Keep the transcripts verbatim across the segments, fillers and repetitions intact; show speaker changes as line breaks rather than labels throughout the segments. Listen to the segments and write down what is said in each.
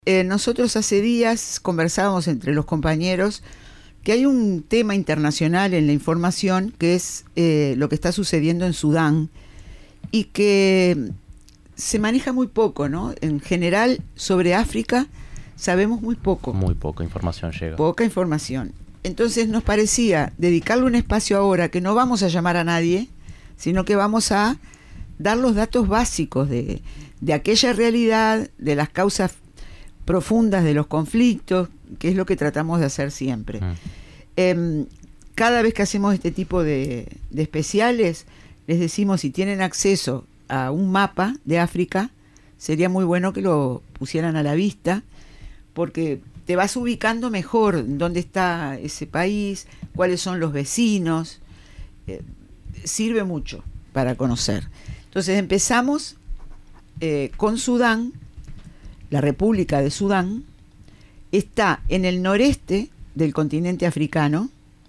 Eh, nosotros hace días conversábamos entre los compañeros que hay un tema internacional en la información que es eh, lo que está sucediendo en Sudán y que se maneja muy poco, ¿no? En general, sobre África sabemos muy poco.
Muy poca información llega.
Poca información. Entonces nos parecía dedicarle un espacio ahora que no vamos a llamar a nadie, sino que vamos a dar los datos básicos de, de aquella realidad, de las causas profundas de los conflictos, que es lo que tratamos de hacer siempre. Mm. Eh, cada vez que hacemos este tipo de, de especiales, les decimos, si tienen acceso a un mapa de África, sería muy bueno que lo pusieran a la vista, porque te vas ubicando mejor dónde está ese país, cuáles son los vecinos, eh, sirve mucho para conocer. Entonces empezamos eh, con Sudán. La República de Sudán está en el noreste del continente africano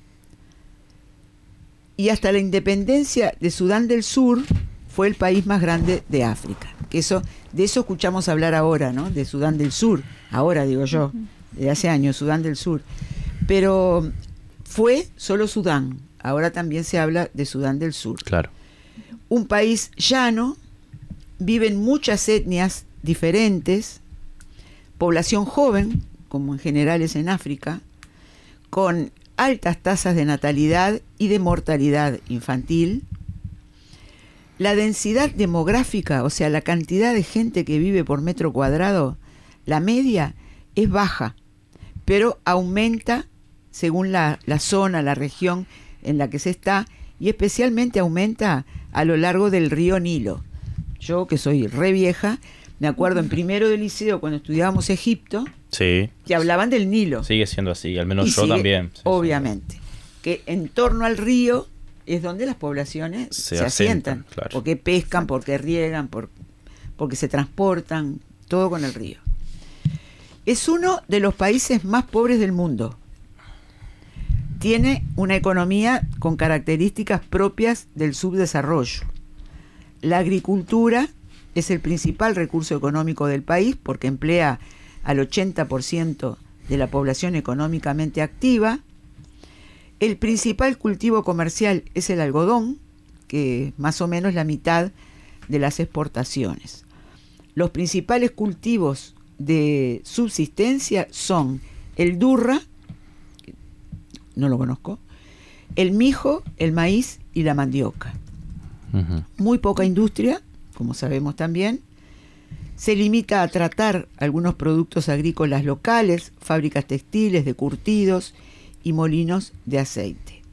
y hasta la independencia de Sudán del Sur fue el país más grande de África. Que eso, de eso escuchamos hablar ahora, ¿no? De Sudán del Sur, ahora digo yo, de hace años, Sudán del Sur. Pero fue solo Sudán, ahora también se habla de Sudán del Sur.
Claro.
Un país llano, viven muchas etnias diferentes, población joven, como en general es en África, con altas tasas de natalidad y de mortalidad infantil. La densidad demográfica, o sea, la cantidad de gente que vive por metro cuadrado, la media es baja, pero aumenta según la, la zona, la región en la que se está, y especialmente aumenta a lo largo del río Nilo. Yo, que soy re vieja, me acuerdo en primero de liceo, cuando estudiábamos Egipto,
sí,
que hablaban del Nilo.
Sigue siendo así, al menos
y
yo
sigue,
también. Sí,
obviamente. Sí. Que en torno al río es donde las poblaciones se, se asientan. asientan claro. Porque pescan, porque riegan, por, porque se transportan, todo con el río. Es uno de los países más pobres del mundo. Tiene una economía con características propias del subdesarrollo. La agricultura es el principal recurso económico del país porque emplea al ochenta por ciento de la población económicamente activa. El principal cultivo comercial es el algodón, que es más o menos la mitad de las exportaciones. Los principales cultivos de subsistencia son el durra, no lo conozco, el mijo, el maíz y la mandioca. Uh-huh. Muy poca industria, como sabemos también. Se limita a tratar algunos productos agrícolas locales, fábricas textiles, de curtidos y molinos de aceite.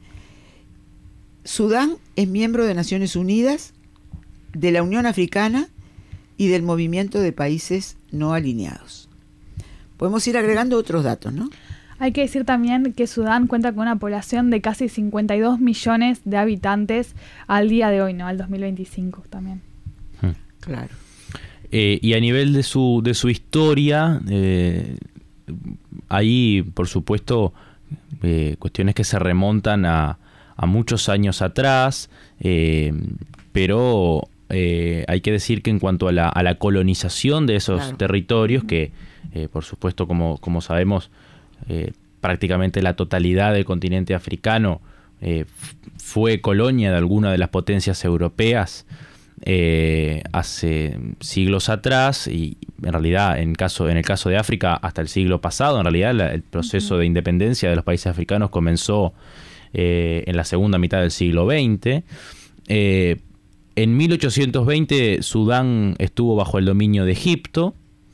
Sudán es miembro de Naciones Unidas, de la Unión Africana y del Movimiento de Países No Alineados. Podemos ir agregando otros datos, ¿no?
Hay que decir también que Sudán cuenta con una población de casi cincuenta y dos millones de habitantes al día de hoy, ¿no? Al dos mil veinticinco también.
Hmm.
Claro.
Eh, y a nivel de su, de su historia, eh, hay, por supuesto, eh, cuestiones que se remontan a, a muchos años atrás, eh, pero eh, hay que decir que en cuanto a la, a la colonización de esos claro. territorios, que eh, por supuesto, como, como sabemos, Eh, prácticamente la totalidad del continente africano eh, f- fue colonia de alguna de las potencias europeas eh, hace siglos atrás, y en realidad en, caso, en el caso de África hasta el siglo pasado. En realidad la, el proceso uh-huh. de independencia de los países africanos comenzó eh, en la segunda mitad del siglo veinte. Eh, en mil ochocientos veinte Sudán estuvo bajo el dominio de Egipto,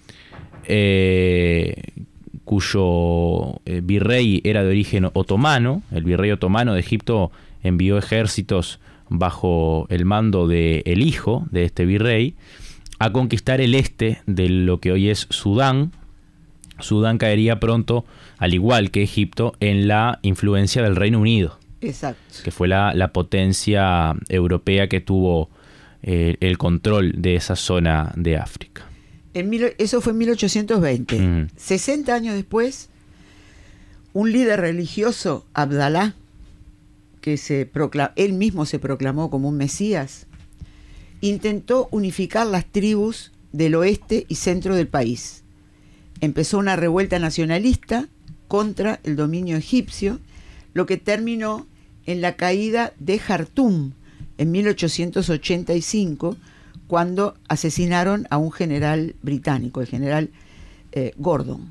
eh, cuyo eh, virrey era de origen otomano. El virrey otomano de Egipto envió ejércitos bajo el mando del hijo de este virrey a conquistar el este de lo que hoy es Sudán. Sudán caería pronto, al igual que Egipto, en la influencia del Reino Unido.
Exacto.
Que fue la, la potencia europea que tuvo eh, el control de esa zona de África.
En mil, eso fue en mil ochocientos veinte. Mm. sesenta años después, un líder religioso, Abdalá, que se proclam- él mismo se proclamó como un mesías, intentó unificar las tribus del oeste y centro del país. empezó una revuelta nacionalista contra el dominio egipcio, lo que terminó en la caída de Jartum en mil ochocientos ochenta y cinco, cuando asesinaron a un general británico, el general eh, Gordon.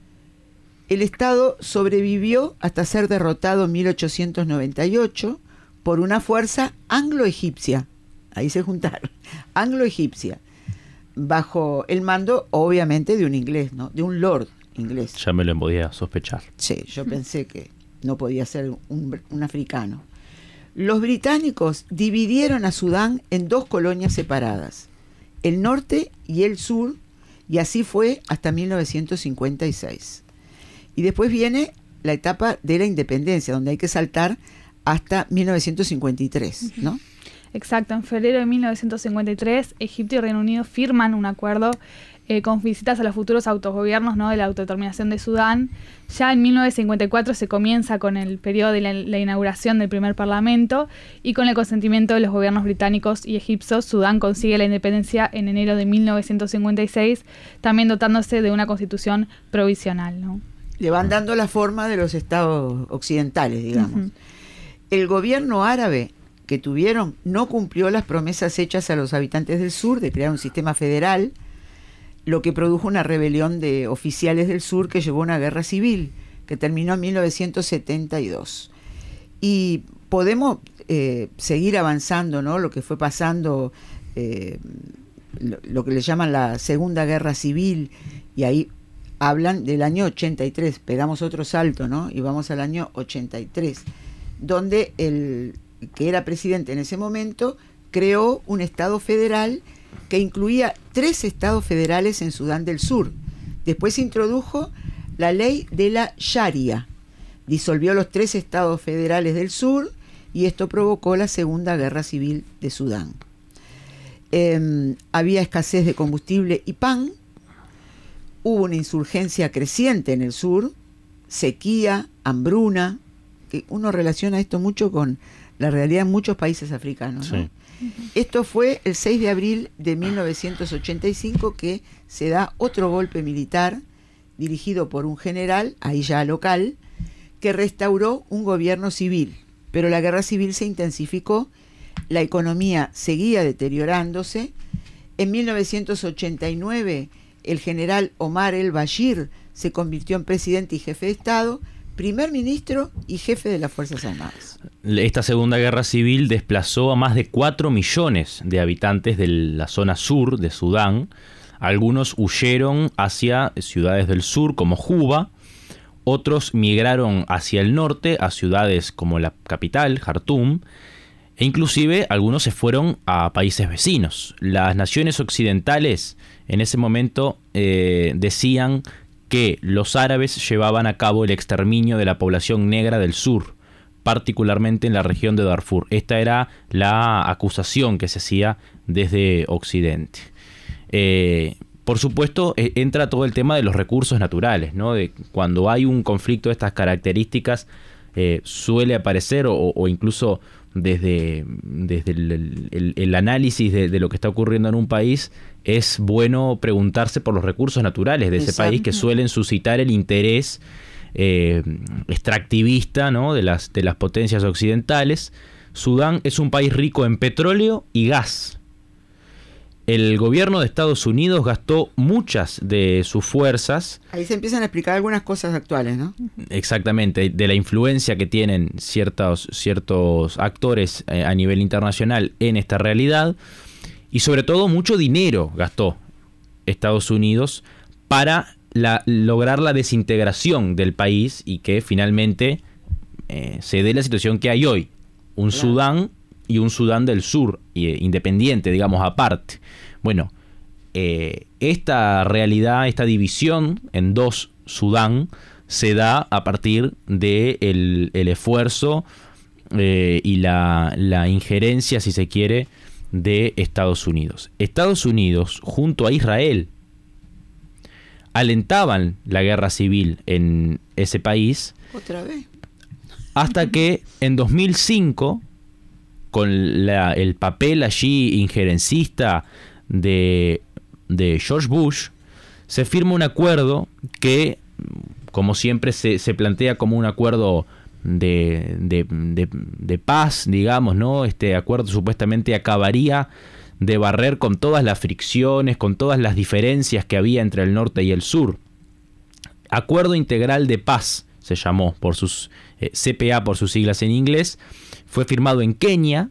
El Estado sobrevivió hasta ser derrotado en mil ochocientos noventa y ocho por una fuerza anglo-egipcia, ahí se juntaron, anglo-egipcia, bajo el mando, obviamente, de un inglés, ¿no? De un lord inglés.
Ya me lo podía sospechar.
Sí, yo pensé que no podía ser un, un africano. Los británicos dividieron a Sudán en dos colonias separadas, el norte y el sur, y así fue hasta mil novecientos cincuenta y seis. Y después viene la etapa de la independencia, donde hay que saltar hasta mil novecientos cincuenta y tres, ¿no?
Exacto, en febrero de mil novecientos cincuenta y tres, Egipto y Reino Unido firman un acuerdo eh, con visitas a los futuros autogobiernos, ¿no?, de la autodeterminación de Sudán. Ya en mil novecientos cincuenta y cuatro se comienza con el periodo de la, la inauguración del primer parlamento, y con el consentimiento de los gobiernos británicos y egipcios, Sudán consigue la independencia en enero de mil novecientos cincuenta y seis, también dotándose de una constitución provisional, ¿no?
Le van dando la forma de los estados occidentales, digamos.
Uh-huh.
El gobierno árabe que tuvieron no cumplió las promesas hechas a los habitantes del sur de crear un sistema federal, lo que produjo una rebelión de oficiales del sur que llevó a una guerra civil que terminó en mil novecientos setenta y dos. Y podemos eh, seguir avanzando, ¿no? Lo que fue pasando, eh, lo, lo que le llaman la Segunda Guerra Civil, y ahí hablan del año ochenta y tres, pegamos otro salto, ¿no? Y vamos al año ochenta y tres, donde el que era presidente en ese momento creó un estado federal que incluía tres estados federales en Sudán del Sur. Después se introdujo la ley de la Sharia, disolvió los tres estados federales del sur, y esto provocó la Segunda Guerra Civil de Sudán. Eh, había escasez de combustible y pan, hubo una insurgencia creciente en el sur, sequía, hambruna, que uno relaciona esto mucho con la realidad en muchos países africanos, ¿no? Sí. Esto fue el seis de abril de mil novecientos ochenta y cinco, que se da otro golpe militar dirigido por un general, ahí ya local, que restauró un gobierno civil. Pero la guerra civil se intensificó, la economía seguía deteriorándose. En mil novecientos ochenta y nueve, el general Omar el-Bashir se convirtió en presidente y jefe de Estado, primer ministro y jefe de las Fuerzas Armadas.
Esta Segunda Guerra Civil desplazó a más de cuatro millones de habitantes de la zona sur de Sudán. Algunos huyeron hacia ciudades del sur como Juba, otros migraron hacia el norte a ciudades como la capital, Jartum, e inclusive algunos se fueron a países vecinos. Las naciones occidentales en ese momento eh, decían que los árabes llevaban a cabo el exterminio de la población negra del sur, particularmente en la región de Darfur. Esta era la acusación que se hacía desde Occidente. Eh, por supuesto, eh, entra todo el tema de los recursos naturales, ¿no? De cuando hay un conflicto de estas características, eh, suele aparecer, o, o incluso desde, desde el, el, el análisis de, de lo que está ocurriendo en un país, es bueno preguntarse por los recursos naturales de ese Exacto. país, que suelen suscitar el interés eh, extractivista, ¿no?, de las, de las potencias occidentales. Sudán es un país rico en petróleo y gas. El gobierno de Estados Unidos gastó muchas de sus fuerzas.
Ahí se empiezan a explicar algunas cosas actuales, ¿no?
Exactamente, de la influencia que tienen ciertos, ciertos actores eh, a nivel internacional en esta realidad. Y sobre todo mucho dinero gastó Estados Unidos para la, lograr la desintegración del país, y que finalmente eh, se dé la situación que hay hoy. Un claro. Sudán y un Sudán del Sur, eh, independiente, digamos, aparte. Bueno, eh, esta realidad, esta división en dos Sudán, se da a partir del de el esfuerzo eh, y la, la injerencia, si se quiere, de Estados Unidos. Estados Unidos, junto a Israel, alentaban la guerra civil en ese país.
¿Otra vez?
Hasta que en dos mil cinco, con la, el papel allí injerencista de, de George Bush, se firma un acuerdo que, como siempre, se, se plantea como un acuerdo de, de, de, de paz, digamos, ¿no? Este acuerdo supuestamente acabaría de barrer con todas las fricciones, con todas las diferencias que había entre el norte y el sur. Acuerdo Integral de Paz se llamó, por sus eh, C P A por sus siglas en inglés. Fue firmado en Kenia.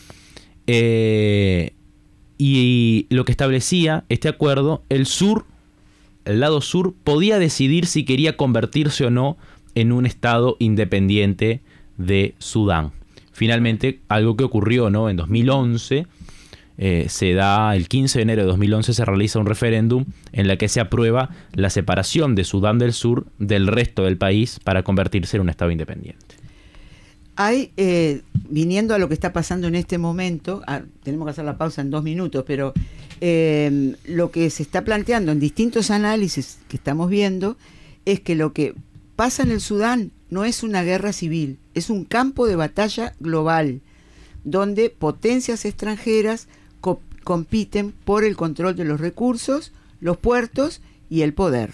Eh, y lo que establecía este acuerdo, el sur, el lado sur, podía decidir si quería convertirse o no en un estado independiente de Sudán. Finalmente, algo que ocurrió, ¿no? En dos mil once, eh, se da, el quince de enero de dos mil once se realiza un referéndum en la que se aprueba la separación de Sudán del Sur del resto del país para convertirse en un estado independiente.
Hay, eh, viniendo a lo que está pasando en este momento, ah, tenemos que hacer la pausa en dos minutos, pero eh, lo que se está planteando en distintos análisis que estamos viendo es que lo que pasa en el Sudán no es una guerra civil, es un campo de batalla global, donde potencias extranjeras co- compiten por el control de los recursos, los puertos y el poder.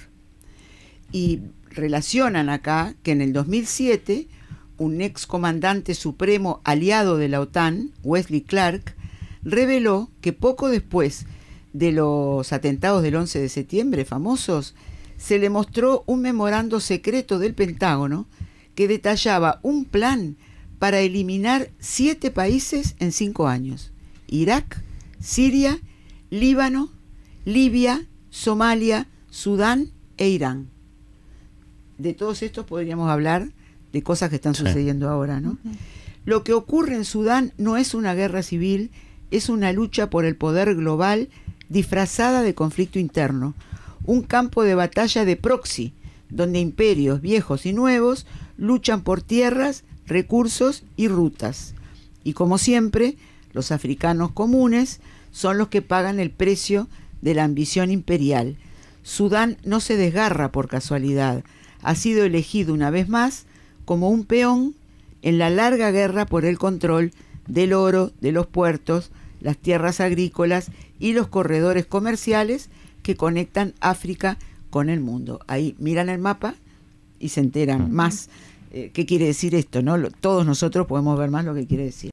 Y relacionan acá que en el dos mil siete... un ex comandante supremo aliado de la OTAN, Wesley Clark, reveló que poco después de los atentados del once de septiembre famosos, se le mostró un memorando secreto del Pentágono que detallaba un plan para eliminar siete países en cinco años: Irak, Siria, Líbano, Libia, Somalia, Sudán e Irán. De todos estos podríamos hablar de cosas que están sucediendo sí. ahora, ¿no? Uh-huh. Lo que ocurre en Sudán no es una guerra civil, es una lucha por el poder global disfrazada de conflicto interno, un campo de batalla de proxy, donde imperios viejos y nuevos luchan por tierras, recursos y rutas. Y como siempre, los africanos comunes son los que pagan el precio de la ambición imperial. Sudán no se desgarra por casualidad, ha sido elegido una vez más como un peón en la larga guerra por el control del oro, de los puertos, las tierras agrícolas y los corredores comerciales que conectan África con el mundo. Ahí miran el mapa y se enteran más eh, qué quiere decir esto, ¿no? Lo, todos nosotros podemos ver más lo que quiere decir.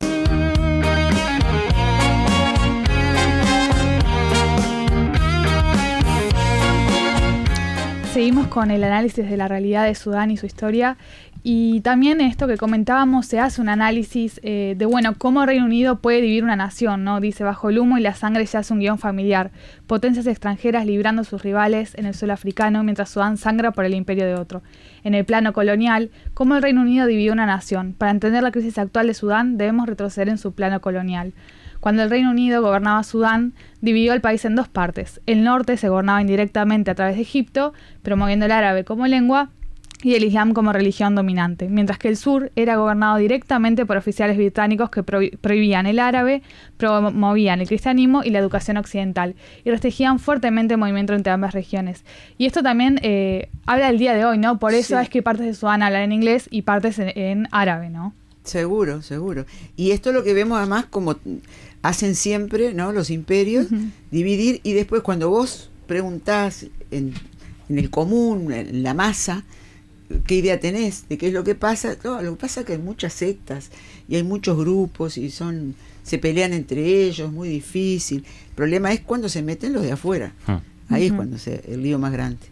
Seguimos con el análisis de la realidad de Sudán y su historia, y también esto que comentábamos, se hace un análisis eh, de, bueno, cómo Reino Unido puede dividir una nación, ¿no? Dice, bajo el humo y la sangre ya es un guión familiar, potencias extranjeras librando a sus rivales en el suelo africano, mientras Sudán sangra por el imperio de otro. En el plano colonial, cómo el Reino Unido dividió una nación. Para entender la crisis actual de Sudán, debemos retroceder en su plano colonial. Cuando el Reino Unido gobernaba Sudán, dividió el país en dos partes. El norte se gobernaba indirectamente a través de Egipto, promoviendo el árabe como lengua y el islam como religión dominante, mientras que el sur era gobernado directamente por oficiales británicos que pro- prohibían el árabe, promovían el cristianismo y la educación occidental, y restringían fuertemente el movimiento entre ambas regiones. Y esto también eh, habla del día de hoy, ¿no? Por eso sí. es que partes de Sudán hablan en inglés y partes en, en árabe, ¿no?
Seguro, seguro. Y esto es lo que vemos además como hacen siempre, ¿no? Los imperios, uh-huh. dividir, y después cuando vos preguntás en, en el común, en la masa, ¿qué idea tenés de qué es lo que pasa? No, lo que pasa es que hay muchas sectas y hay muchos grupos y son se pelean entre ellos, muy difícil. El problema es cuando se meten los de afuera. Uh-huh. Ahí uh-huh. es cuando se el lío más grande.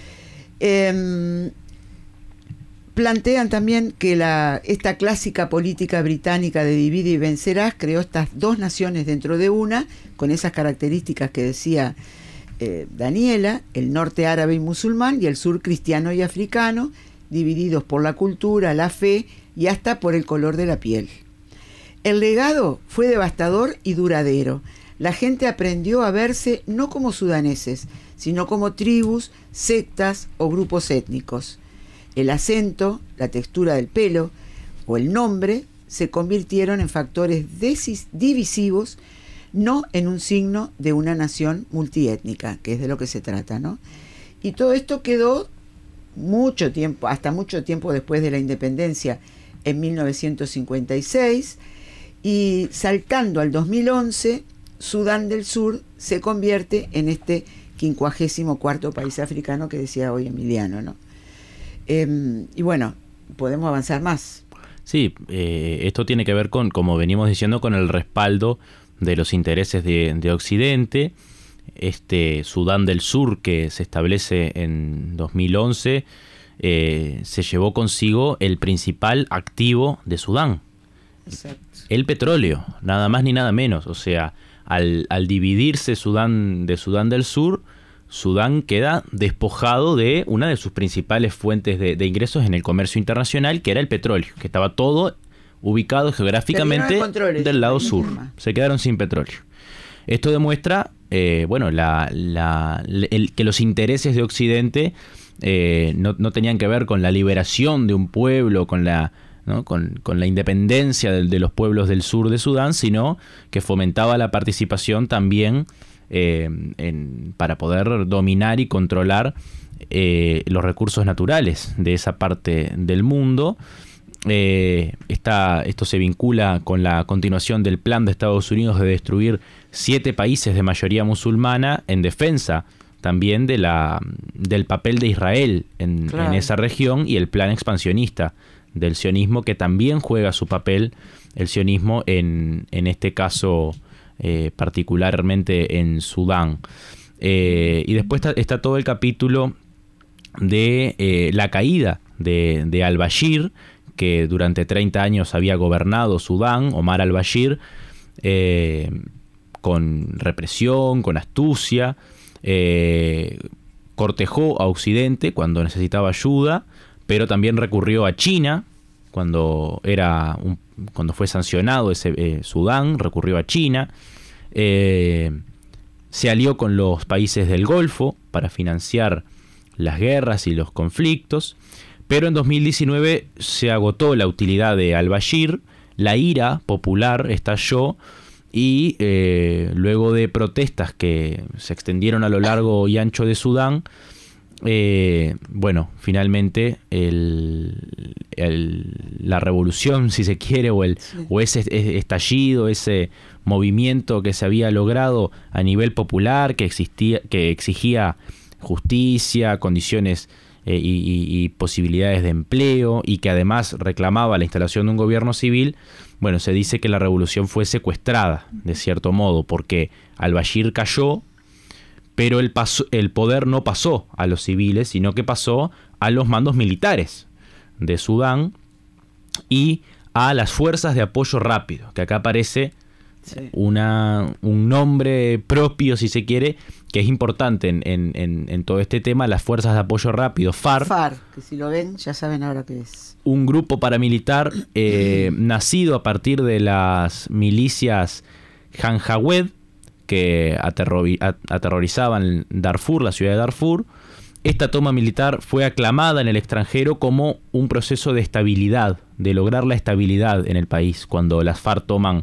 Eh, Plantean también que la, esta clásica política británica de divide y vencerás creó estas dos naciones dentro de una, con esas características que decía eh, Daniela, el norte árabe y musulmán y el sur cristiano y africano, divididos por la cultura, la fe y hasta por el color de la piel. El legado fue devastador y duradero. La gente aprendió a verse no como sudaneses, sino como tribus, sectas o grupos étnicos. El acento, la textura del pelo o el nombre se convirtieron en factores decis- divisivos, no en un signo de una nación multiétnica, que es de lo que se trata, ¿no? Y todo esto quedó mucho tiempo, hasta mucho tiempo después de la independencia, en mil novecientos cincuenta y seis, y saltando al dos mil once, Sudán del Sur se convierte en este quincuagésimo cuarto país africano que decía hoy Emiliano, ¿no? Eh, y bueno, podemos avanzar más.
Sí, eh, esto tiene que ver con, como venimos diciendo, con el respaldo de los intereses de, de Occidente. Este Sudán del Sur, que se establece en dos mil once, eh, se llevó consigo el principal activo de Sudán. Exacto. El petróleo, nada más ni nada menos. O sea, al, al dividirse Sudán de Sudán del Sur, Sudán queda despojado de una de sus principales fuentes de, de ingresos en el comercio internacional, que era el petróleo, que estaba todo ubicado geográficamente del lado sur. Se quedaron sin petróleo. Esto demuestra, eh, bueno, la, la, el, que los intereses de Occidente eh, no, no tenían que ver con la liberación de un pueblo, con la, ¿no? con, con la independencia de, de los pueblos del sur de Sudán, sino que fomentaba la participación también eh, en, para poder dominar y controlar eh, los recursos naturales de esa parte del mundo. Eh, esta, esto se vincula con la continuación del plan de Estados Unidos de destruir siete países de mayoría musulmana en defensa también de la, del papel de Israel en, claro. en esa región, y el plan expansionista del sionismo, que también juega su papel, el sionismo, en, en este caso eh, particularmente en Sudán. Eh, y después está, está todo el capítulo de eh, la caída de, de al-Bashir, que durante treinta años había gobernado Sudán, Omar al-Bashir, eh, con represión, con astucia, eh, cortejó a Occidente cuando necesitaba ayuda, pero también recurrió a China cuando, era un, cuando fue sancionado ese eh, Sudán, recurrió a China, eh, se alió con los países del Golfo para financiar las guerras y los conflictos. Pero en dos mil diecinueve se agotó la utilidad de al-Bashir, la ira popular estalló y eh, luego de protestas que se extendieron a lo largo y ancho de Sudán, eh, bueno, finalmente el, el, la revolución, si se quiere, o, el, sí. o ese estallido, ese movimiento que se había logrado a nivel popular, que, existía, que exigía justicia, condiciones Eh, y, y, y posibilidades de empleo, y que además reclamaba la instalación de un gobierno civil, bueno, se dice que la revolución fue secuestrada, de cierto modo, porque al-Bashir cayó, pero el, paso, el poder no pasó a los civiles, sino que pasó a los mandos militares de Sudán y a las fuerzas de apoyo rápido, que acá aparece sí. una, un nombre propio, si se quiere, que es importante en, en, en, en todo este tema, las fuerzas de apoyo rápido, FARC.
FARC, que si lo ven ya saben ahora qué es. Un
grupo paramilitar eh, nacido a partir de las milicias Janjaweed, que aterrori- aterrorizaban Darfur, la ciudad de Darfur. Esta toma militar fue aclamada en el extranjero como un proceso de estabilidad, de lograr la estabilidad en el país, cuando las FARC toman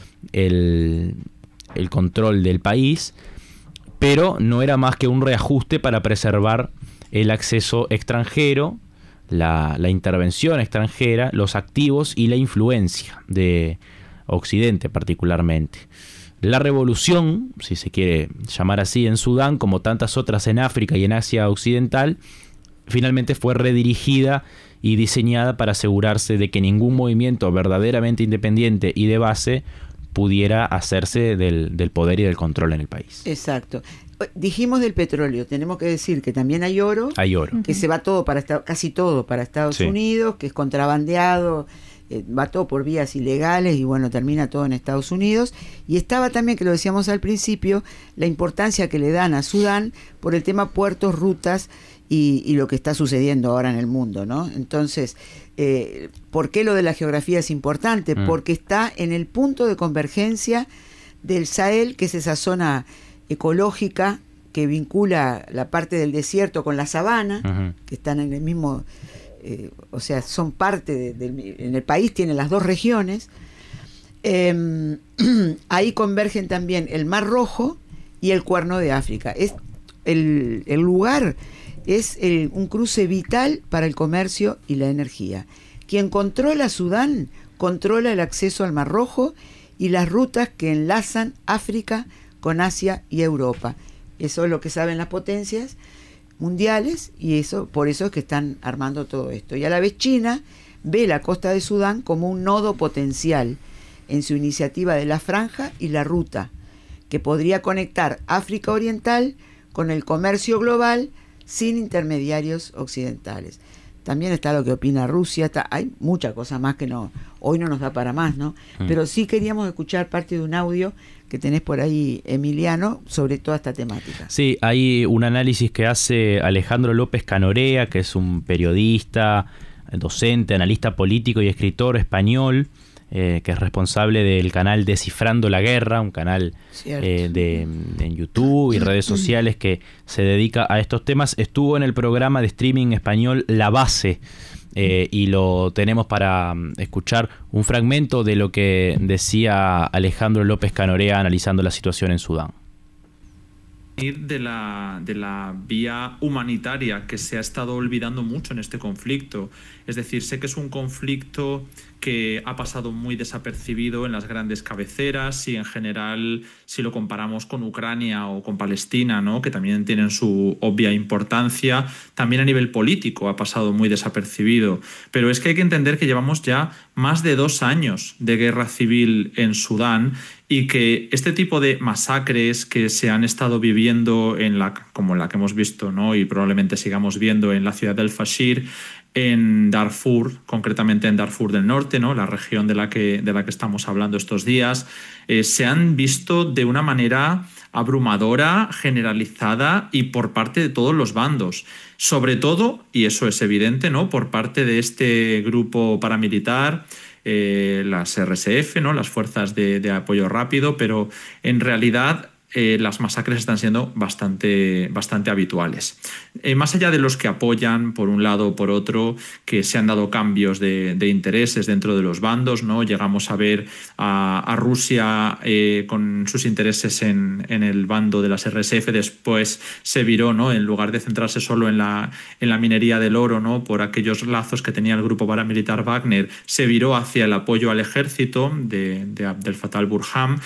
el, el control del país. Pero no era más que un reajuste para preservar el acceso extranjero, la, la intervención extranjera, los activos y la influencia de Occidente particularmente. La revolución, si se quiere llamar así, en Sudán, como tantas otras en África y en Asia Occidental, finalmente fue redirigida y diseñada para asegurarse de que ningún movimiento verdaderamente independiente y de base pudiera hacerse del, del poder y del control en el país.
Exacto. Dijimos del petróleo, tenemos que decir que también hay oro.
Hay oro.
Que se va todo para casi todo para Estados sí. Unidos, que es contrabandeado, eh, va todo por vías ilegales y bueno, termina todo en Estados Unidos. Y estaba también, que lo decíamos al principio, la importancia que le dan a Sudán por el tema puertos, rutas y, y lo que está sucediendo ahora en el mundo, ¿no? Entonces, eh, ¿por qué lo de la geografía es importante? Mm. Porque está en el punto de convergencia del Sahel, que es esa zona ecológica que vincula la parte del desierto con la sabana, uh-huh. que están en el mismo, eh, o sea, son parte de, de, en el país tienen las dos regiones. Eh, ahí convergen también el Mar Rojo y el Cuerno de África. Es el, el lugar es el, un cruce vital para el comercio y la energía. Quien controla Sudán controla el acceso al Mar Rojo y las rutas que enlazan África con Asia y Europa. Eso es lo que saben las potencias mundiales y eso por eso es que están armando todo esto. Y a la vez China ve la costa de Sudán como un nodo potencial en su iniciativa de la franja y la ruta, que podría conectar África Oriental con el comercio global sin intermediarios occidentales. También está lo que opina Rusia, está, hay muchas cosas más que no hoy no nos da para más, ¿no? Mm. Pero sí queríamos escuchar parte de un audio que tenés por ahí, Emiliano, sobre toda esta temática.
Sí, hay un análisis que hace Alejandro López Canorea, que es un periodista, docente, analista político y escritor español, eh, que es responsable del canal Descifrando la Guerra, un canal eh, de, en YouTube y redes sociales que se dedica a estos temas. Estuvo en el programa de streaming español La Base, eh, y lo tenemos para escuchar un fragmento de lo que decía Alejandro López Canorea analizando la situación en Sudán.
De la, de la vía humanitaria que se ha estado olvidando mucho en este conflicto. Es decir, sé que es un conflicto que ha pasado muy desapercibido en las grandes cabeceras y en general, si lo comparamos con Ucrania o con Palestina, ¿no?, que también tienen su obvia importancia, también a nivel político ha pasado muy desapercibido. Pero es que hay que entender que llevamos ya más de dos años de guerra civil en Sudán y que este tipo de masacres que se han estado viviendo, en la, como la que hemos visto, ¿no?, y probablemente sigamos viendo en la ciudad del Fashir, en Darfur, concretamente en Darfur del Norte, ¿no?, la región de la que, de la que estamos hablando estos días, eh, se han visto de una manera abrumadora, generalizada y por parte de todos los bandos. Sobre todo, y eso es evidente, ¿no?, por parte de este grupo paramilitar, eh, las R S F, ¿no?, las fuerzas de, de apoyo rápido, pero en realidad Eh, las masacres están siendo bastante, bastante habituales. Eh, más allá de los que apoyan por un lado o por otro, que se han dado cambios de, de intereses dentro de los bandos, ¿no? Llegamos a ver a, a Rusia eh, con sus intereses en, en el bando de las R S F, después se viró, ¿no?, en lugar de centrarse solo en la, en la minería del oro, ¿no?, por aquellos lazos que tenía el grupo paramilitar Wagner, se viró hacia el apoyo al ejército de, de Abdel Fattah al-Burhan,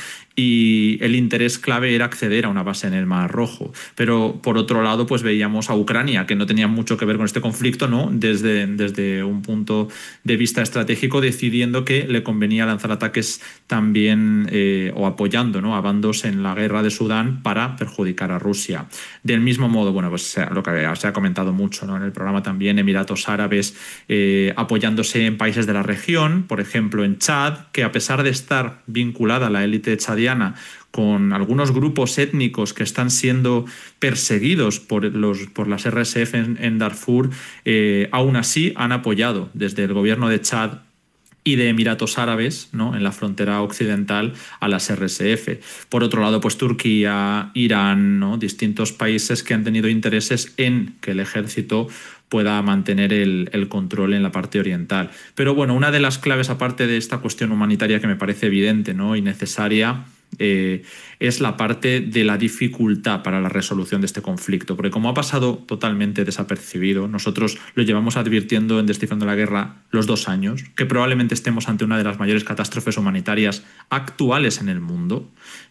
y el interés clave era acceder a una base en el Mar Rojo. Pero por otro lado, pues veíamos a Ucrania, que no tenía mucho que ver con este conflicto, ¿no?, desde, desde un punto de vista estratégico, decidiendo que le convenía lanzar ataques también eh, o apoyando, ¿no?, a bandos en la guerra de Sudán para perjudicar a Rusia. Del mismo modo, bueno, pues lo que se ha comentado mucho, ¿no?, en el programa también, Emiratos Árabes eh, apoyándose en países de la región, por ejemplo en Chad, que a pesar de estar vinculada a la élite chadiana con algunos grupos étnicos que están siendo perseguidos por, los, por las R S F en, en Darfur, eh, aún así han apoyado desde el gobierno de Chad y de Emiratos Árabes, ¿no?, en la frontera occidental a las R S F. Por otro lado, pues Turquía, Irán, ¿no?, distintos países que han tenido intereses en que el ejército pueda mantener el, el control en la parte oriental. Pero bueno, una de las claves, aparte de esta cuestión humanitaria que me parece evidente, ¿no?, y necesaria, eh, es la parte de la dificultad para la resolución de este conflicto, porque como ha pasado totalmente desapercibido, nosotros lo llevamos advirtiendo en Descifrando la Guerra los dos años, que probablemente estemos ante una de las mayores catástrofes humanitarias actuales en el mundo,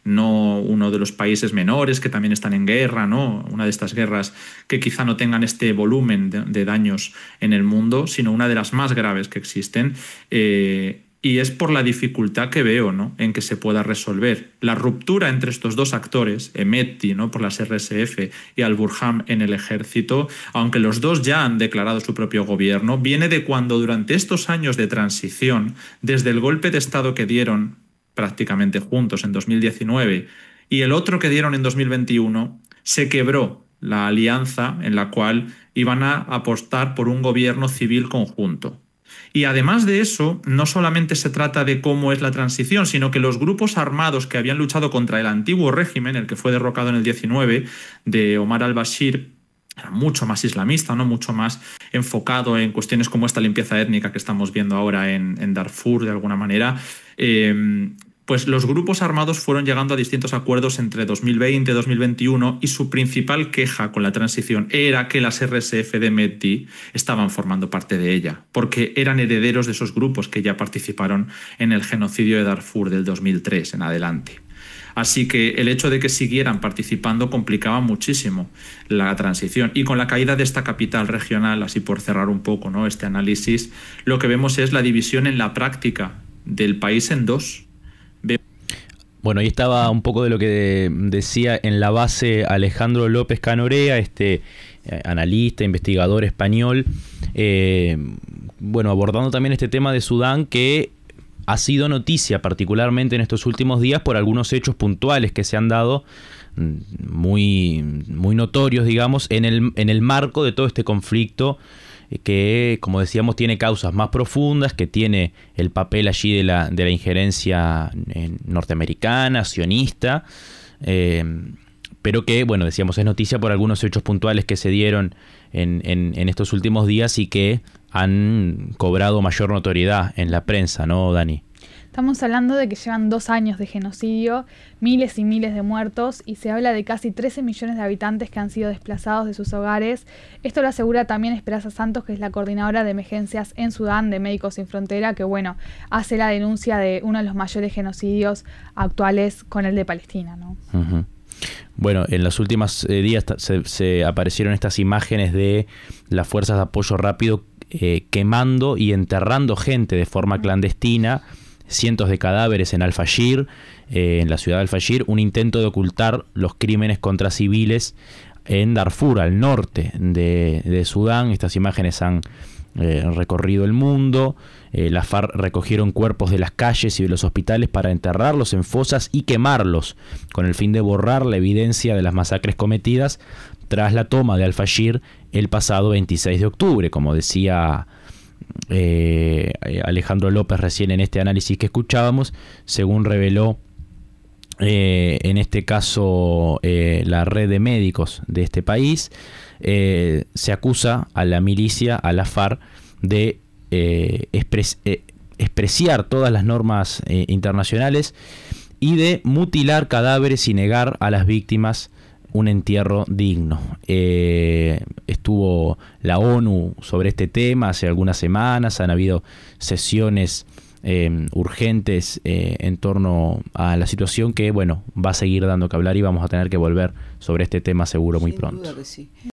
no uno de los países menores que también están en guerra, ¿no?, una de estas guerras que quizá no tengan este volumen de, de daños en el mundo, sino una de las más graves que existen, eh, y es por la dificultad que veo, ¿no?, en que se pueda resolver. La ruptura entre estos dos actores, Hemedti, ¿no?, por las R S F, y al-Burhan en el ejército, aunque los dos ya han declarado su propio gobierno, viene de cuando durante estos años de transición, desde el golpe de Estado que dieron prácticamente juntos en dos mil diecinueve y el otro que dieron en dos mil veintiuno, se quebró la alianza en la cual iban a apostar por un gobierno civil conjunto. Y además de eso, no solamente se trata de cómo es la transición, sino que los grupos armados que habían luchado contra el antiguo régimen, el que fue derrocado en el diecinueve, de Omar al-Bashir, era mucho más islamista, ¿no?, mucho más enfocado en cuestiones como esta limpieza étnica que estamos viendo ahora en, en Darfur, de alguna manera. Eh, Pues los grupos armados fueron llegando a distintos acuerdos entre dos mil veinte y dos mil veintiuno y su principal queja con la transición era que las R S F de Hemedti estaban formando parte de ella, porque eran herederos de esos grupos que ya participaron en el genocidio de Darfur del dos mil tres en adelante. Así que el hecho de que siguieran participando complicaba muchísimo la transición. Y con la caída de esta capital regional, así por cerrar un poco, ¿no?, este análisis, lo que vemos es la división en la práctica del país en dos.
Bueno, ahí estaba un poco de lo que decía en la base Alejandro López Canorea, este eh, analista, investigador español, eh, bueno, abordando también este tema de Sudán, que ha sido noticia particularmente en estos últimos días por algunos hechos puntuales que se han dado muy, muy notorios, digamos, en el, en el marco de todo este conflicto que, como decíamos, tiene causas más profundas, que tiene el papel allí de la, de la injerencia norteamericana, sionista, eh, pero que, bueno, decíamos, es noticia por algunos hechos puntuales que se dieron en, en, en estos últimos días y que han cobrado mayor notoriedad en la prensa, ¿no, Dani?
Estamos hablando de que llevan dos años de genocidio, miles y miles de muertos, y se habla de casi trece millones de habitantes que han sido desplazados de sus hogares. Esto lo asegura también Esperanza Santos, que es la coordinadora de emergencias en Sudán de Médicos Sin Frontera, que, bueno, hace la denuncia de uno de los mayores genocidios actuales con el de Palestina, ¿no?
Uh-huh. Bueno, en los últimos eh, días se, se aparecieron estas imágenes de las fuerzas de apoyo rápido eh, quemando y enterrando gente de forma clandestina, cientos de cadáveres en Al-Fashir, eh, en la ciudad de Al-Fashir, un intento de ocultar los crímenes contra civiles en Darfur, al norte de, de Sudán. Estas imágenes han eh, recorrido el mundo. Eh, las FARC recogieron cuerpos de las calles y de los hospitales para enterrarlos en fosas y quemarlos, con el fin de borrar la evidencia de las masacres cometidas tras la toma de Al-Fashir el pasado veintiséis de octubre, como decía Eh, Alejandro López recién en este análisis que escuchábamos. Según reveló eh, en este caso eh, la red de médicos de este país, eh, se acusa a la milicia, a la FARC, de eh, expres, eh, despreciar todas las normas eh, internacionales y de mutilar cadáveres y negar a las víctimas un entierro digno. Eh, estuvo la ONU sobre este tema hace algunas semanas, han habido sesiones eh, urgentes eh, en torno a la situación que, bueno, va a seguir dando que hablar y vamos a tener que volver sobre este tema seguro muy
Sin
pronto.
duda que sí.